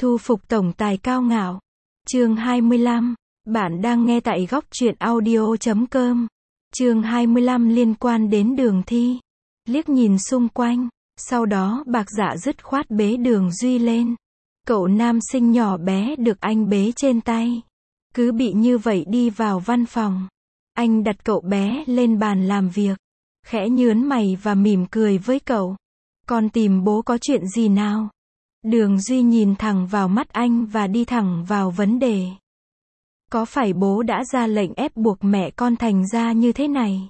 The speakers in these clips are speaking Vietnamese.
Thu phục tổng tài cao ngạo. Chương 25. Bạn đang nghe tại góc truyện audio.com. Chương 25 liên quan đến Đường Thi. Liếc nhìn xung quanh, sau đó Bạc Dạ dứt khoát bế Đường Duy lên. Cậu nam sinh nhỏ bé được anh bế trên tay. Cứ bị như vậy đi vào văn phòng. Anh đặt cậu bé lên bàn làm việc. Khẽ nhớn mày và mỉm cười với cậu. Con tìm bố có chuyện gì nào? Đường Duy nhìn thẳng vào mắt anh và đi thẳng vào vấn đề. Có phải bố đã ra lệnh ép buộc mẹ con thành ra như thế này?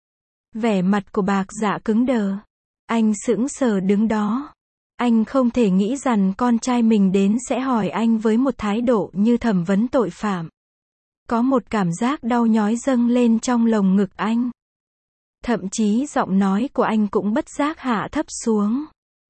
Vẻ mặt của Bạc Dạ cứng đờ. Anh sững sờ đứng đó. Anh không thể nghĩ rằng con trai mình đến sẽ hỏi anh với một thái độ như thẩm vấn tội phạm. Có một cảm giác đau nhói dâng lên trong lồng ngực anh. Thậm chí giọng nói của anh cũng bất giác hạ thấp xuống.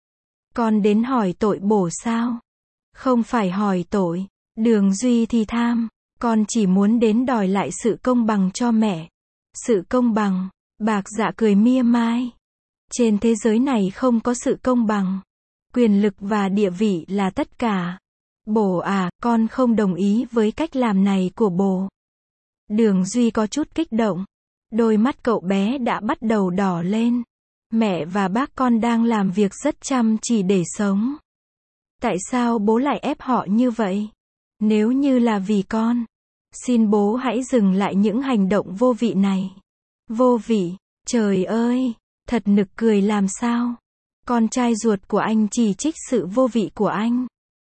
Con đến hỏi tội bố sao? Không phải hỏi tội. Đường Duy thì tham. Con chỉ muốn đến đòi lại sự công bằng cho mẹ. Sự công bằng. Bạc Dạ cười mỉa mai. Trên thế giới này không có sự công bằng. Quyền lực và địa vị là tất cả. Bố à, con không đồng ý với cách làm này của bố. Đường Duy có chút kích động. Đôi mắt cậu bé đã bắt đầu đỏ lên. Mẹ và bác con đang làm việc rất chăm chỉ để sống. Tại sao bố lại ép họ như vậy? Nếu như là vì con, xin bố hãy dừng lại những hành động vô vị này. Vô vị, trời ơi, thật nực cười làm sao. Con trai ruột của anh chỉ trích sự vô vị của anh.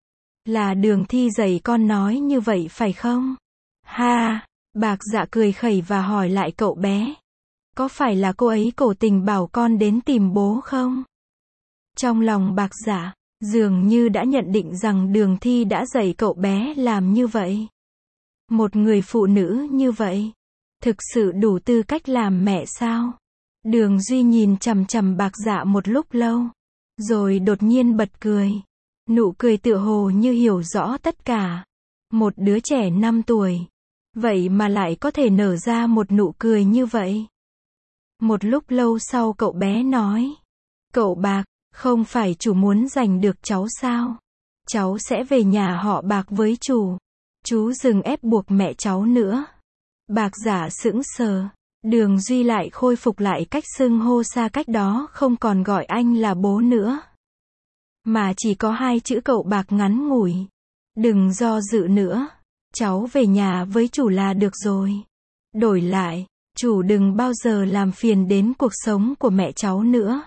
Là Đường Thi dạy con nói như vậy phải không? Ha, Bạc Dạ cười khẩy và hỏi lại cậu bé. Có phải là cô ấy cố tình bảo con đến tìm bố không? Trong lòng Bạc Dạ, dường như đã nhận định rằng Đường Thi đã dạy cậu bé làm như vậy. Một người phụ nữ như vậy, thực sự đủ tư cách làm mẹ sao? Đường Duy nhìn chằm chằm Bạc Dạ một lúc lâu, rồi đột nhiên bật cười. Nụ cười tựa hồ như hiểu rõ tất cả. Một đứa trẻ 5 tuổi, vậy mà lại có thể nở ra một nụ cười như vậy. Một lúc lâu sau cậu bé nói. Cậu Bạc, không phải chủ muốn giành được cháu sao? Cháu sẽ về nhà họ Bạc với chủ. Chú đừng ép buộc mẹ cháu nữa. Bạc Dạ sững sờ. Đường Duy lại khôi phục lại cách xưng hô xa cách đó, không còn gọi anh là bố nữa. Mà chỉ có hai chữ cậu Bạc ngắn ngủi. Đừng do dự nữa. Cháu về nhà với chủ là được rồi. Đổi lại, chủ đừng bao giờ làm phiền đến cuộc sống của mẹ cháu nữa.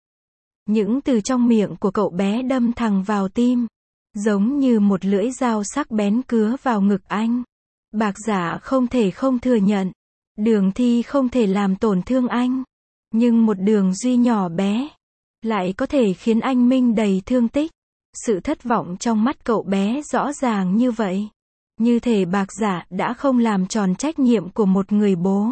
Những từ trong miệng của cậu bé đâm thẳng vào tim, giống như một lưỡi dao sắc bén cứa vào ngực anh. Bạc Dạ không thể không thừa nhận, Đường Thi không thể làm tổn thương anh, nhưng một Đường Duy nhỏ bé lại có thể khiến anh minh đầy thương tích. Sự thất vọng trong mắt cậu bé rõ ràng như vậy. Như thể Bạc Dạ đã không làm tròn trách nhiệm của một người bố.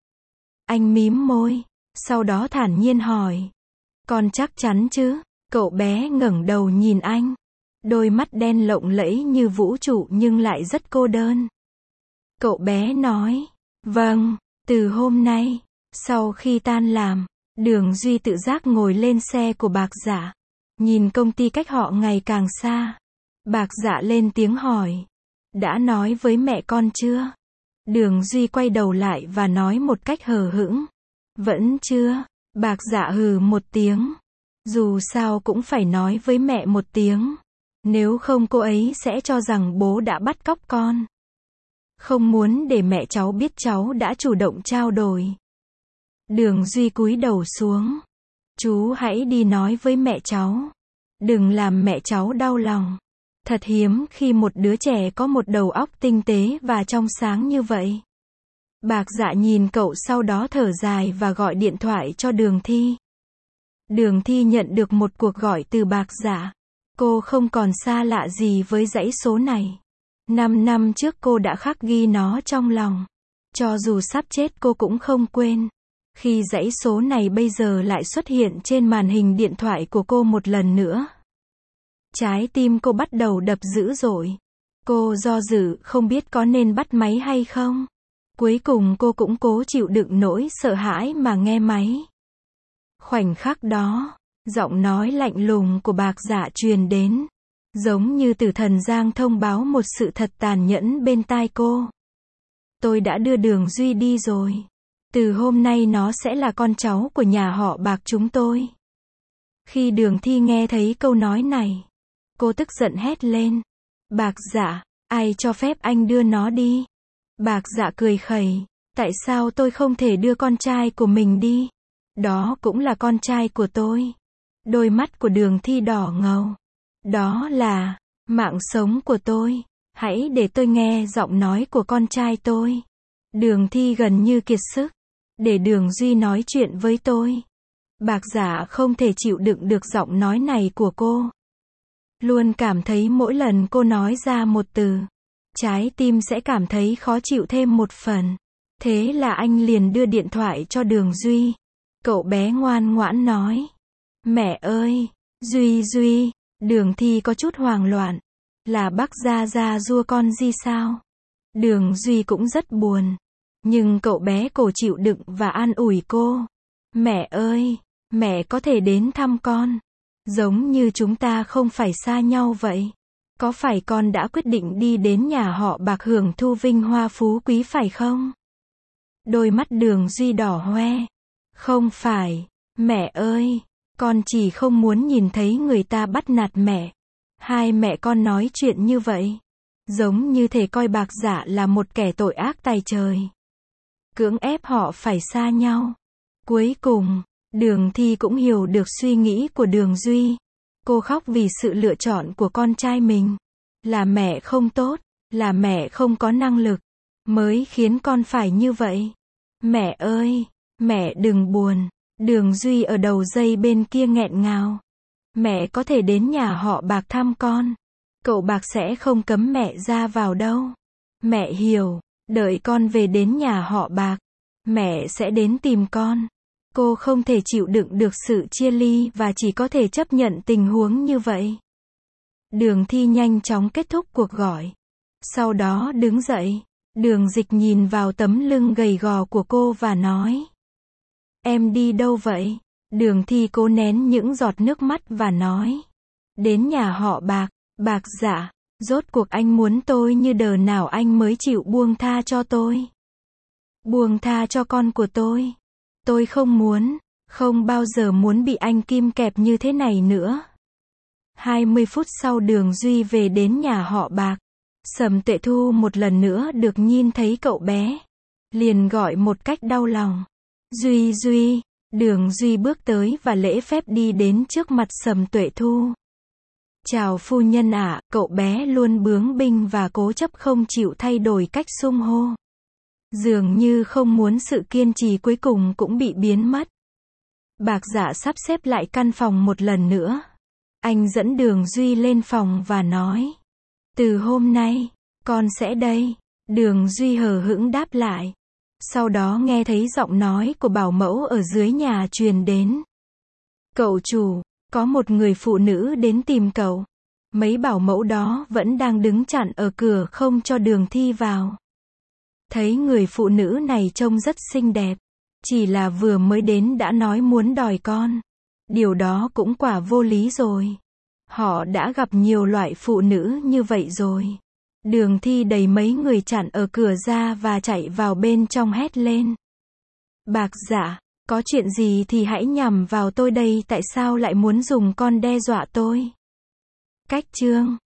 Anh mím môi, sau đó thản nhiên hỏi. Con chắc chắn chứ? Cậu bé ngẩng đầu nhìn anh. Đôi mắt đen lộng lẫy như vũ trụ nhưng lại rất cô đơn. Cậu bé nói. Vâng, từ hôm nay, sau khi tan làm, Đường Duy tự giác ngồi lên xe của Bạc Dạ. Nhìn công ty cách họ ngày càng xa. Bạc Dạ lên tiếng hỏi. Đã nói với mẹ con chưa? Đường Duy quay đầu lại và nói một cách hờ hững. Vẫn chưa. Bạc Dạ hừ một tiếng. Dù sao cũng phải nói với mẹ một tiếng. Nếu không cô ấy sẽ cho rằng bố đã bắt cóc con. Không muốn để mẹ cháu biết cháu đã chủ động trao đổi. Đường Duy cúi đầu xuống. Chú hãy đi nói với mẹ cháu. Đừng làm mẹ cháu đau lòng. Thật hiếm khi một đứa trẻ có một đầu óc tinh tế và trong sáng như vậy. Bạc Dạ nhìn cậu sau đó thở dài và gọi điện thoại cho Đường Thi. Đường Thi nhận được một cuộc gọi từ Bạc Dạ. Cô không còn xa lạ gì với dãy số này. 5 năm trước cô đã khắc ghi nó trong lòng. Cho dù sắp chết cô cũng không quên. Khi dãy số này bây giờ lại xuất hiện trên màn hình điện thoại của cô một lần nữa. Trái tim cô bắt đầu đập dữ dội. Cô do dự không biết có nên bắt máy hay không. Cuối cùng cô cũng cố chịu đựng nỗi sợ hãi mà nghe máy. Khoảnh khắc đó, giọng nói lạnh lùng của Bạc Dạ truyền đến. Giống như tử thần Giang thông báo một sự thật tàn nhẫn bên tai cô. Tôi đã đưa Đường Duy đi rồi. Từ hôm nay nó sẽ là con cháu của nhà họ Bạc chúng tôi. Khi Đường Thi nghe thấy câu nói này, cô tức giận hét lên. Bạc Dạ, ai cho phép anh đưa nó đi? Bạc Dạ cười khẩy. Tại sao tôi không thể đưa con trai của mình đi? Đó cũng là con trai của tôi. Đôi mắt của Đường Thi đỏ ngầu. Đó là mạng sống của tôi. Hãy để tôi nghe giọng nói của con trai tôi. Đường Thi gần như kiệt sức. Để Đường Duy nói chuyện với tôi. Bạc Dạ không thể chịu đựng được giọng nói này của cô. Luôn cảm thấy mỗi lần cô nói ra một từ, trái tim sẽ cảm thấy khó chịu thêm một phần. Thế là anh liền đưa điện thoại cho Đường Duy. Cậu bé ngoan ngoãn nói. Mẹ ơi, Duy. Đường Thi có chút hoang loạn. Là bác Gia Gia giua con gì sao? Đường Duy cũng rất buồn. Nhưng cậu bé cổ chịu đựng và an ủi cô. Mẹ ơi, mẹ có thể đến thăm con. Giống như chúng ta không phải xa nhau vậy. Có phải con đã quyết định đi đến nhà họ Bạc hưởng thu vinh hoa phú quý phải không? Đôi mắt Đường Duy đỏ hoe. Không phải, mẹ ơi, con chỉ không muốn nhìn thấy người ta bắt nạt mẹ. Hai mẹ con nói chuyện như vậy, giống như thể coi Bạc Dạ là một kẻ tội ác tày trời. Cưỡng ép họ phải xa nhau. Cuối cùng, Đường Thi cũng hiểu được suy nghĩ của Đường Duy. Cô khóc vì sự lựa chọn của con trai mình. Là mẹ không tốt, là mẹ không có năng lực, mới khiến con phải như vậy. Mẹ ơi, mẹ đừng buồn. Đường Duy ở đầu dây bên kia nghẹn ngào. Mẹ có thể đến nhà họ Bạc thăm con. Cậu Bạc sẽ không cấm mẹ ra vào đâu. Mẹ hiểu, đợi con về đến nhà họ Bạc, mẹ sẽ đến tìm con. Cô không thể chịu đựng được sự chia ly và chỉ có thể chấp nhận tình huống như vậy. Đường Thi nhanh chóng kết thúc cuộc gọi. Sau đó đứng dậy. Đường Dịch nhìn vào tấm lưng gầy gò của cô và nói. Em đi đâu vậy? Đường Thi cố nén những giọt nước mắt và nói. Đến nhà họ Bạc. Bạc Dạ, rốt cuộc anh muốn tôi như đờ nào anh mới chịu buông tha cho tôi? Buông tha cho con của tôi. Tôi không muốn, không bao giờ muốn bị anh kim kẹp như thế này nữa. 20 phút sau Đường Duy về đến nhà họ Bạc. Sầm Tuệ Thu một lần nữa được nhìn thấy cậu bé. Liền gọi một cách đau lòng. Duy. Đường Duy bước tới và lễ phép đi đến trước mặt Sầm Tuệ Thu. Chào phu nhân ạ, cậu bé luôn bướng binh và cố chấp không chịu thay đổi cách xưng hô. Dường như không muốn sự kiên trì cuối cùng cũng bị biến mất. Bạc Dạ sắp xếp lại căn phòng một lần nữa. Anh dẫn Đường Duy lên phòng và nói. Từ hôm nay, con sẽ đây. Đường Duy hờ hững đáp lại. Sau đó nghe thấy giọng nói của bảo mẫu ở dưới nhà truyền đến. Cậu chủ, có một người phụ nữ đến tìm cậu. Mấy bảo mẫu đó vẫn đang đứng chặn ở cửa không cho Đường Thi vào. Thấy người phụ nữ này trông rất xinh đẹp. Chỉ là vừa mới đến đã nói muốn đòi con. Điều đó cũng quả vô lý rồi. Họ đã gặp nhiều loại phụ nữ như vậy rồi. Đường Thi đẩy mấy người chặn ở cửa ra và chạy vào bên trong hét lên. Bạc Dạ, có chuyện gì thì hãy nhằm vào tôi đây, tại sao lại muốn dùng con đe dọa tôi? Cách chương